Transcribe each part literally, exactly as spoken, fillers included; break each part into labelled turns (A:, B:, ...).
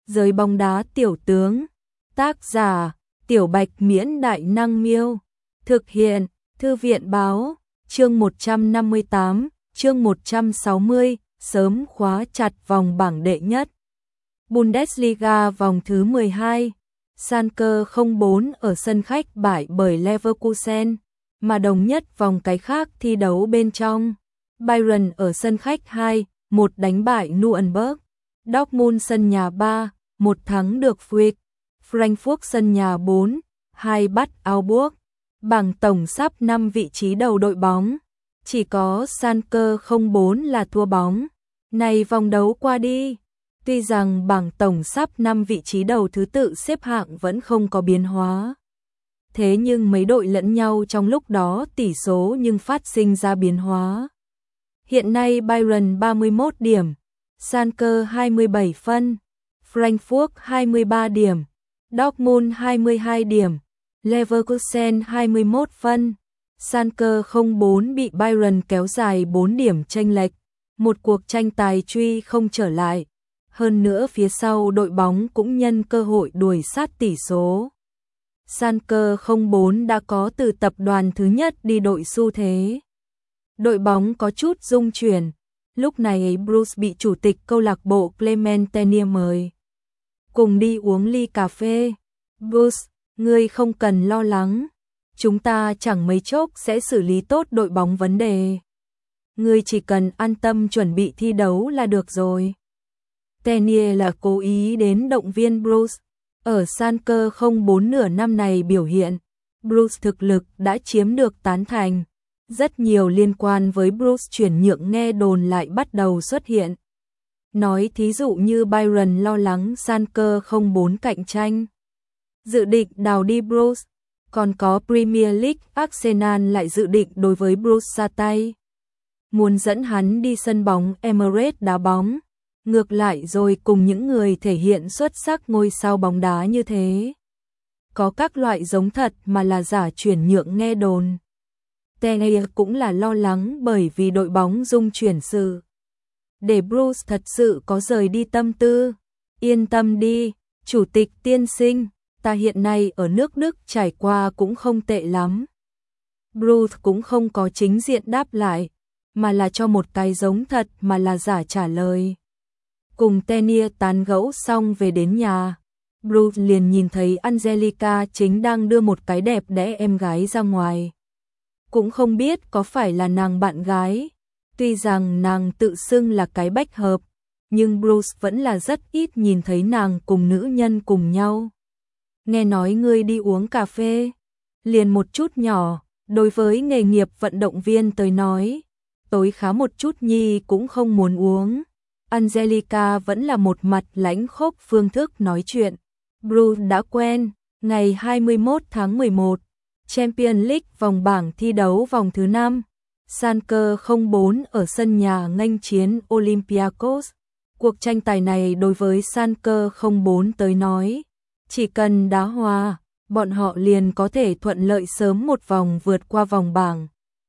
A: Giới bóng đá tiểu tướng. Tác giả: Tiểu Bạch Miễn Đại Năng Miêu. Thực hiện: Thư viện Báo. Chương một trăm năm mươi tám, chương một trăm sáu mươi, sớm khóa chặt vòng bảng đệ nhất. Bundesliga vòng thứ mười hai. Schalke không bốn ở sân khách bại bởi Leverkusen, mà đồng nhất vòng cái khác thi đấu bên trong. Bayern ở sân khách hai một đánh bại Nuremberg. Dortmund sân nhà ba một thắng được Freiburg. Frankfurt sân nhà bốn hai bắt Augsburg. Bảng tổng sắp năm vị trí đầu đội bóng. Chỉ có Schalke không bốn là thua bóng. Này vòng đấu qua đi. Tuy rằng bảng tổng sắp năm vị trí đầu thứ tự xếp hạng vẫn không có biến hóa. Thế nhưng mấy đội lẫn nhau trong lúc đó tỷ số nhưng phát sinh ra biến hóa. Hiện nay Bayern ba mươi mốt điểm, Schalke hai mươi bảy phân, Frankfurt hai mươi ba điểm, Dortmund hai mươi hai điểm, Leverkusen hai mươi mốt phân. Schalke không bốn bị Bayern kéo dài bốn điểm chênh lệch, một cuộc tranh tài truy không trở lại. Hơn nữa phía sau đội bóng cũng nhân cơ hội đuổi sát tỷ số. Schalke không bốn đã có từ tập đoàn thứ nhất đi đội xu thế. Đội bóng có chút rung chuyển. Lúc này Bruce bị chủ tịch câu lạc bộ Clement Tenier mời cùng đi uống ly cà phê. Bruce, ngươi không cần lo lắng. Chúng ta chẳng mấy chốc sẽ xử lý tốt đội bóng vấn đề. Ngươi chỉ cần an tâm chuẩn bị thi đấu là được rồi. Tenier là cố ý đến động viên Bruce. Ở Schalke không bốn nửa năm này biểu hiện, Bruce thực lực đã chiếm được tán thành. Rất nhiều liên quan với Bruce chuyển nhượng nghe đồn lại bắt đầu xuất hiện. Nói thí dụ như Bayern lo lắng Schalke không bốn cạnh tranh, dự định đào đi Bruce. Còn có Premier League, Arsenal lại dự định đối với Bruce ra tay, muốn dẫn hắn đi sân bóng Emirates đá bóng. Ngược lại rồi cùng những người thể hiện xuất sắc ngôi sao bóng đá như thế. Có các loại giống thật mà là giả chuyển nhượng nghe đồn. Tenier cũng là lo lắng bởi vì đội bóng dung chuyển sự. Để Bruce thật sự có rời đi tâm tư. Yên tâm đi, chủ tịch tiên sinh, ta hiện nay ở nước Đức trải qua cũng không tệ lắm. Bruce cũng không có chính diện đáp lại, mà là cho một cái giống thật mà là giả trả lời. Cùng Tenier tán gẫu xong về đến nhà, Bruce liền nhìn thấy Angelica chính đang đưa một cái đẹp đẽ em gái ra ngoài. Cũng không biết có phải là nàng bạn gái. Tuy rằng nàng tự xưng là cái bách hợp, nhưng Bruce vẫn là rất ít nhìn thấy nàng cùng nữ nhân cùng nhau. Nghe nói ngươi đi uống cà phê, liền một chút nhỏ, đối với nghề nghiệp vận động viên tới nói, tối khá một chút nhi cũng không muốn uống. Angelica vẫn là một mặt lãnh khốc phương thức nói chuyện. Bruce đã quen. Ngày hai mươi mốt tháng mười một, Champions League vòng bảng thi đấu vòng thứ năm. Schalke không bốn ở sân nhà nghênh chiến Olympiacos. Cuộc tranh tài này đối với Schalke không bốn tới nói, chỉ cần đá hòa, bọn họ liền có thể thuận lợi sớm một vòng vượt qua vòng bảng.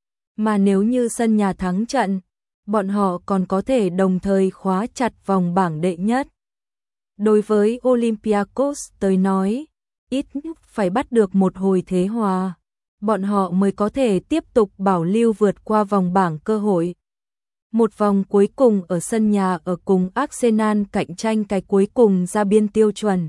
A: Mà nếu như sân nhà thắng trận, bọn họ còn có thể đồng thời khóa chặt vòng bảng đệ nhất. Đối với Olympiacos tới nói, ít nhất phải bắt được một hồi thế hòa, bọn họ mới có thể tiếp tục bảo lưu vượt qua vòng bảng cơ hội. Một vòng cuối cùng ở sân nhà ở cùng Arsenal cạnh tranh cái cuối cùng ra biên tiêu chuẩn.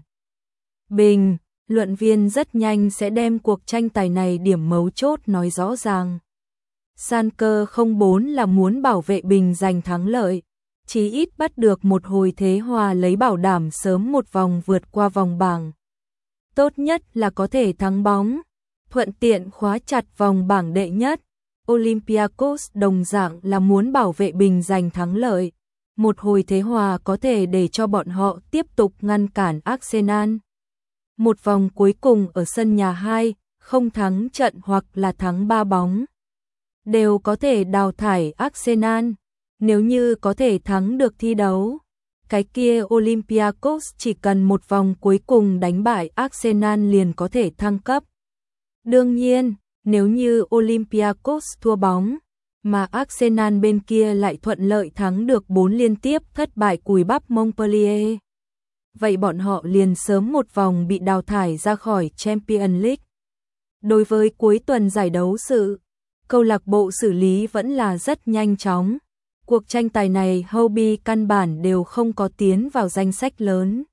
A: Bình luận viên rất nhanh sẽ đem cuộc tranh tài này điểm mấu chốt nói rõ ràng. Schalke không bốn là muốn bảo vệ bình giành thắng lợi, chí ít bắt được một hồi thế hòa lấy bảo đảm sớm một vòng vượt qua vòng bảng. Tốt nhất là có thể thắng bóng, thuận tiện khóa chặt vòng bảng đệ nhất. Olympiacos đồng dạng là muốn bảo vệ bình giành thắng lợi, một hồi thế hòa có thể để cho bọn họ tiếp tục ngăn cản Arsenal. Một vòng cuối cùng ở sân nhà hai, không thắng trận hoặc là thắng ba bóng, đều có thể đào thải Arsenal. Nếu như có thể thắng được thi đấu, cái kia Olympiacos chỉ cần một vòng cuối cùng đánh bại Arsenal liền có thể thăng cấp. Đương nhiên, nếu như Olympiacos thua bóng, mà Arsenal bên kia lại thuận lợi thắng được bốn liên tiếp thất bại cùi bắp Montpellier, vậy bọn họ liền sớm một vòng bị đào thải ra khỏi Champions League. Đối với cuối tuần giải đấu sự, câu lạc bộ xử lý vẫn là rất nhanh chóng. Cuộc tranh tài này Hobie căn bản đều không có tiến vào danh sách lớn.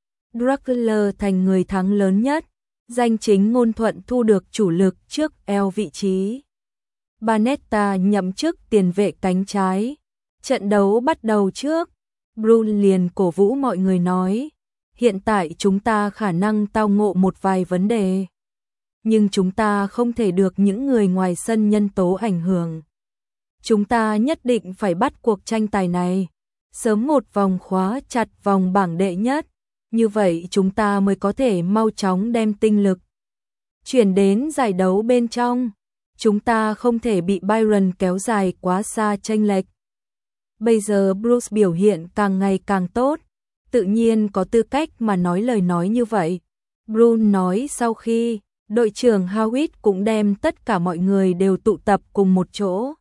A: Dracula thành người thắng lớn nhất, danh chính ngôn thuận thu được chủ lực trước L vị trí. Banetta nhậm chức tiền vệ cánh trái. Trận đấu bắt đầu trước, Bruce liền cổ vũ mọi người nói, hiện tại chúng ta khả năng tao ngộ một vài vấn đề. Nhưng chúng ta không thể được những người ngoài sân nhân tố ảnh hưởng. Chúng ta nhất định phải bắt cuộc tranh tài này, sớm một vòng khóa chặt vòng bảng đệ nhất, như vậy chúng ta mới có thể mau chóng đem tinh lực chuyển đến giải đấu bên trong. Chúng ta không thể bị Bayern kéo dài quá xa chênh lệch. Bây giờ Bruce biểu hiện càng ngày càng tốt, tự nhiên có tư cách mà nói lời nói như vậy. Bruce nói sau khi đội trưởng Howitt cũng đem tất cả mọi người đều tụ tập cùng một chỗ.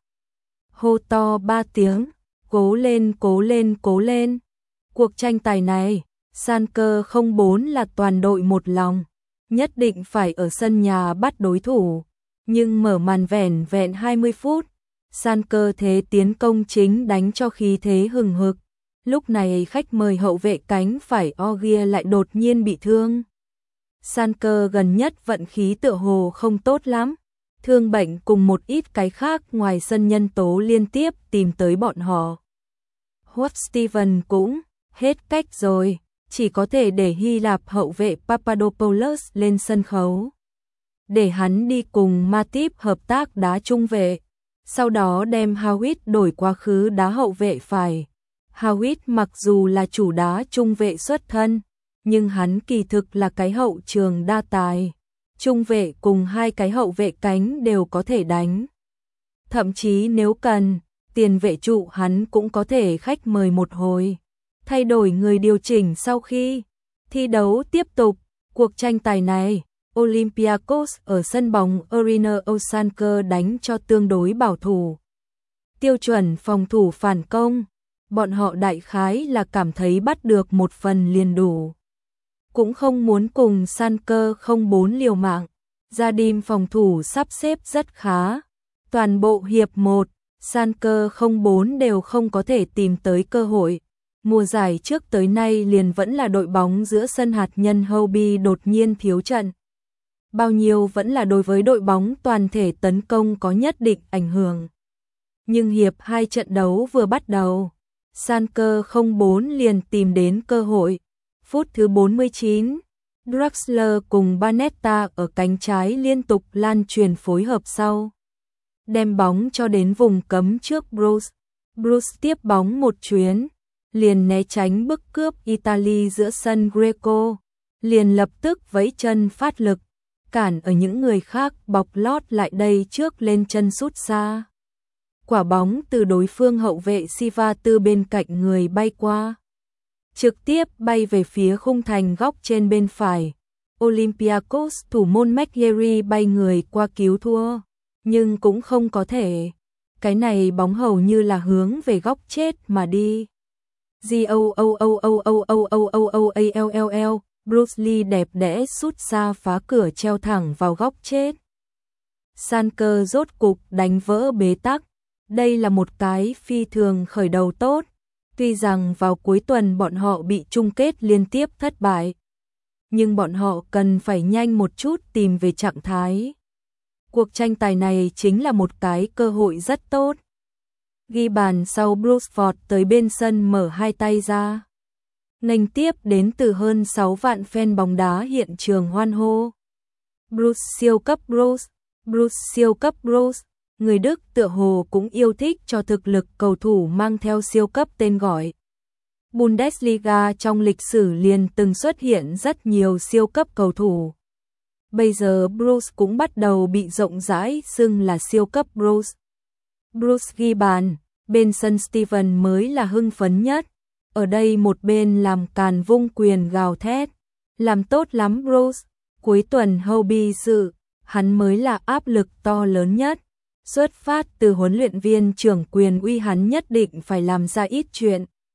A: Hô to ba tiếng, cố lên cố lên cố lên. Cuộc tranh tài này, Schalke không bốn là toàn đội một lòng, nhất định phải ở sân nhà bắt đối thủ. Nhưng mở màn vẻn vẹn hai mươi phút, Schalke thế tiến công chính đánh cho khí thế hừng hực. Lúc này khách mời hậu vệ cánh phải Ogier lại đột nhiên bị thương. Schalke gần nhất vận khí tựa hồ không tốt lắm, thương bệnh cùng một ít cái khác ngoài sân nhân tố liên tiếp tìm tới bọn họ. Hốt Steven cũng hết cách rồi, chỉ có thể để Hy Lạp hậu vệ Papadopoulos lên sân khấu, để hắn đi cùng Matip hợp tác đá trung vệ, sau đó đem Howitt đổi quá khứ đá hậu vệ phải. Howitt mặc dù là chủ đá trung vệ xuất thân, nhưng hắn kỳ thực là cái hậu trường đa tài, trung vệ cùng hai cái hậu vệ cánh đều có thể đánh. Thậm chí nếu cần, tiền vệ trụ hắn cũng có thể khách mời một hồi. Thay đổi người điều chỉnh sau khi thi đấu tiếp tục, cuộc tranh tài này, Olympiacos ở sân bóng Arena Schalke đánh cho tương đối bảo thủ. Tiêu chuẩn phòng thủ phản công, bọn họ đại khái là cảm thấy bắt được một phần liền đủ. Cũng không muốn cùng Schalke không bốn liều mạng. Gia Đình phòng thủ sắp xếp rất khá. Toàn bộ hiệp một, Schalke không bốn đều không có thể tìm tới cơ hội. Mùa giải trước tới nay liền vẫn là đội bóng giữa sân hạt nhân Hobie đột nhiên thiếu trận. Bao nhiêu vẫn là đối với đội bóng toàn thể tấn công có nhất định ảnh hưởng. Nhưng hiệp hai trận đấu vừa bắt đầu, Schalke không bốn liền tìm đến cơ hội. Phút thứ bốn mươi chín, Draxler cùng Banetta ở cánh trái liên tục lan truyền phối hợp sau, đem bóng cho đến vùng cấm trước Bruce. Bruce tiếp bóng một chuyến, liền né tránh bức cướp Italy giữa sân Greco, liền lập tức vẫy chân phát lực, cản ở những người khác bọc lót lại đây trước lên chân sút xa. Quả bóng từ đối phương hậu vệ Siva từ bên cạnh người bay qua, trực tiếp bay về phía khung thành góc trên bên phải. Olympiacos thủ môn McGarry bay người qua cứu thua, nhưng cũng không có thể. Cái này bóng hầu như là hướng về góc chết mà đi. G O O O O O O O O O A L L L, Bruce Lee đẹp đẽ sút xa phá cửa treo thẳng vào góc chết. Schalke rốt cục đánh vỡ bế tắc. Đây là một cái phi thường khởi đầu tốt. Tuy rằng vào cuối tuần bọn họ bị chung kết liên tiếp thất bại, nhưng bọn họ cần phải nhanh một chút tìm về trạng thái. Cuộc tranh tài này chính là một cái cơ hội rất tốt. Ghi bàn sau Bruce vọt tới bên sân mở hai tay ra, nghênh tiếp đến từ hơn sáu vạn fan bóng đá hiện trường hoan hô. Bruce siêu cấp Bruce, Bruce siêu cấp Bruce. Người Đức tựa hồ cũng yêu thích cho thực lực cầu thủ mang theo siêu cấp tên gọi. Bundesliga trong lịch sử liền từng xuất hiện rất nhiều siêu cấp cầu thủ. Bây giờ Bruce cũng bắt đầu bị rộng rãi xưng là siêu cấp Bruce. Bruce ghi bàn, bên sân Steven mới là hưng phấn nhất. Ở đây một bên làm càn vung quyền gào thét. Làm tốt lắm Bruce, cuối tuần Hobie sự, hắn mới là áp lực to lớn nhất. Xuất phát từ huấn luyện viên trưởng quyền uy hắn nhất định phải làm ra ít chuyện.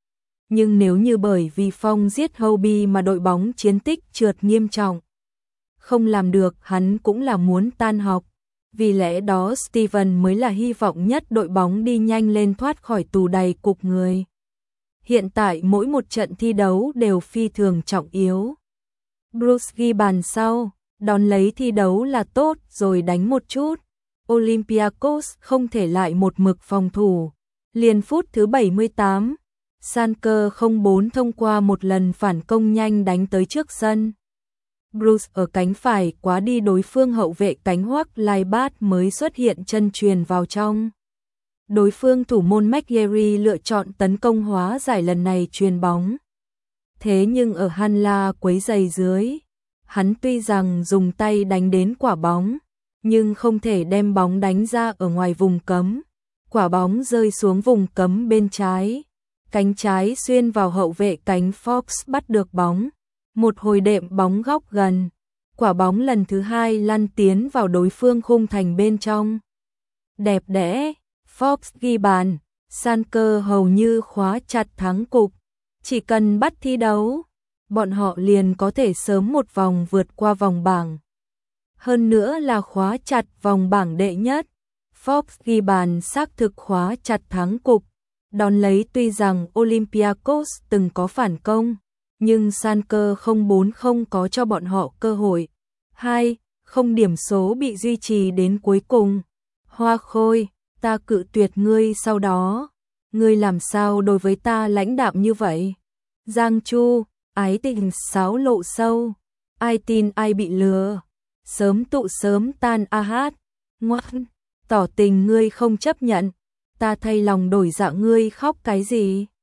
A: Nhưng nếu như bởi vì Phong giết Hobie mà đội bóng chiến tích trượt nghiêm trọng, không làm được, hắn cũng là muốn tan học. Vì lẽ đó Steven mới là hy vọng nhất đội bóng đi nhanh lên thoát khỏi tù đầy cục người. Hiện tại mỗi một trận thi đấu đều phi thường trọng yếu. Bruce ghi bàn sau, đón lấy thi đấu là tốt rồi đánh một chút. Olympiacos không thể lại một mực phòng thủ. Liền phút thứ bảy mươi tám, Sanker không bốn thông qua một lần phản công nhanh đánh tới trước sân. Bruce ở cánh phải quá đi đối phương hậu vệ cánh Hoắc Laibat mới xuất hiện chân truyền vào trong. Đối phương thủ môn McGarry lựa chọn tấn công hóa giải lần này truyền bóng. Thế nhưng ở Hanla quấy giày dưới, hắn tuy rằng dùng tay đánh đến quả bóng, nhưng không thể đem bóng đánh ra ở ngoài vùng cấm. Quả bóng rơi xuống vùng cấm bên trái. Cánh trái xuyên vào hậu vệ cánh Fox bắt được bóng. Một hồi đệm bóng góc gần. Quả bóng lần thứ hai lăn tiến vào đối phương khung thành bên trong. Đẹp đẽ, Fox ghi bàn. Sanker hầu như khóa chặt thắng cục. Chỉ cần bắt thi đấu, bọn họ liền có thể sớm một vòng vượt qua vòng bảng. Hơn nữa là khóa chặt vòng bảng đệ nhất. Fox ghi bàn xác thực khóa chặt thắng cục. Đón lấy tuy rằng Olympiacos từng có phản công, nhưng Sanker không bốn không có cho bọn họ cơ hội. hai không điểm số bị duy trì đến cuối cùng. Hoa Khôi, ta cự tuyệt ngươi sau đó. Ngươi làm sao đối với ta lãnh đạm như vậy? Giang Chu, ái tình sáo lộ sâu. Ai tin ai bị lừa. Sớm tụ sớm tan a hát. Ngoan, tỏ tình ngươi không chấp nhận. Ta thay lòng đổi dạ ngươi khóc cái gì?